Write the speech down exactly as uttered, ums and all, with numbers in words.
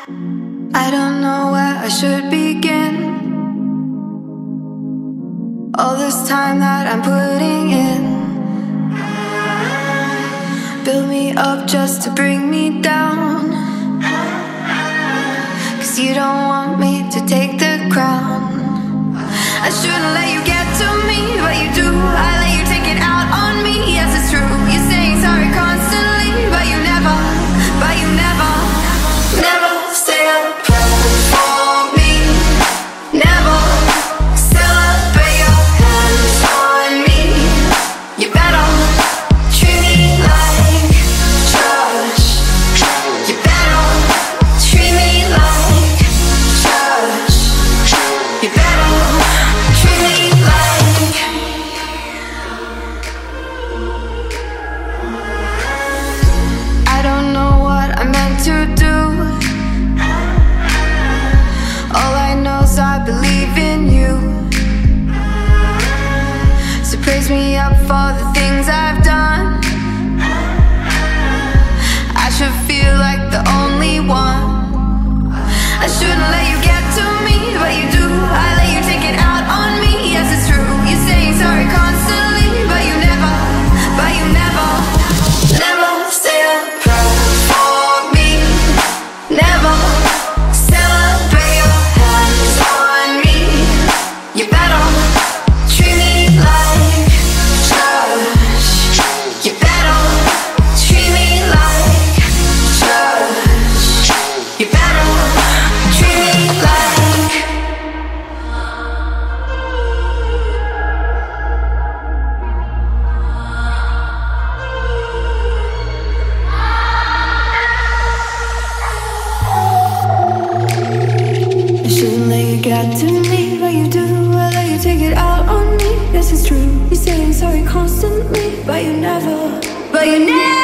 I don't know where I should begin. All this time that I'm putting in, build me up just to bring me down. Cause you don't want me to take the crown. I shouldn't let you get to me, but you do. I let you take it out on me. Yes, it's true. You're saying sorry constantly, but you never, but you never, never say a prayer for me. Never celebrate your hands on me. You better treat me like trash. You better treat me like trash. You better treat me like. I don't know what I meant to do. All I know is I believe in you. So praise me up for the things I've done. I should feel like the only one. I shouldn't let you get to me, but you do. I let you take it out on me. Yes, it's true. You're saying sorry constantly, but you never, but you never, never say a prayer for me. Never celebrate your hands on me. You better treat me like trash. You better treat me like trash. You better treat me like. I shouldn't let you get to me, but you do. I let you take it out on me. Yes, it's true. You're saying sorry constantly, but you never, but you never.